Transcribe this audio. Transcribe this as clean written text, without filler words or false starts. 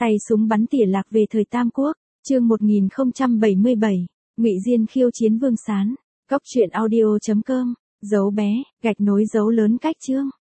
Tay súng bắn tỉa lạc về thời Tam Quốc, chương 1077, Ngụy Diên khiêu chiến Vương Sán. Cốc truyện audio.com, dấu bé, gạch nối dấu lớn cách chương.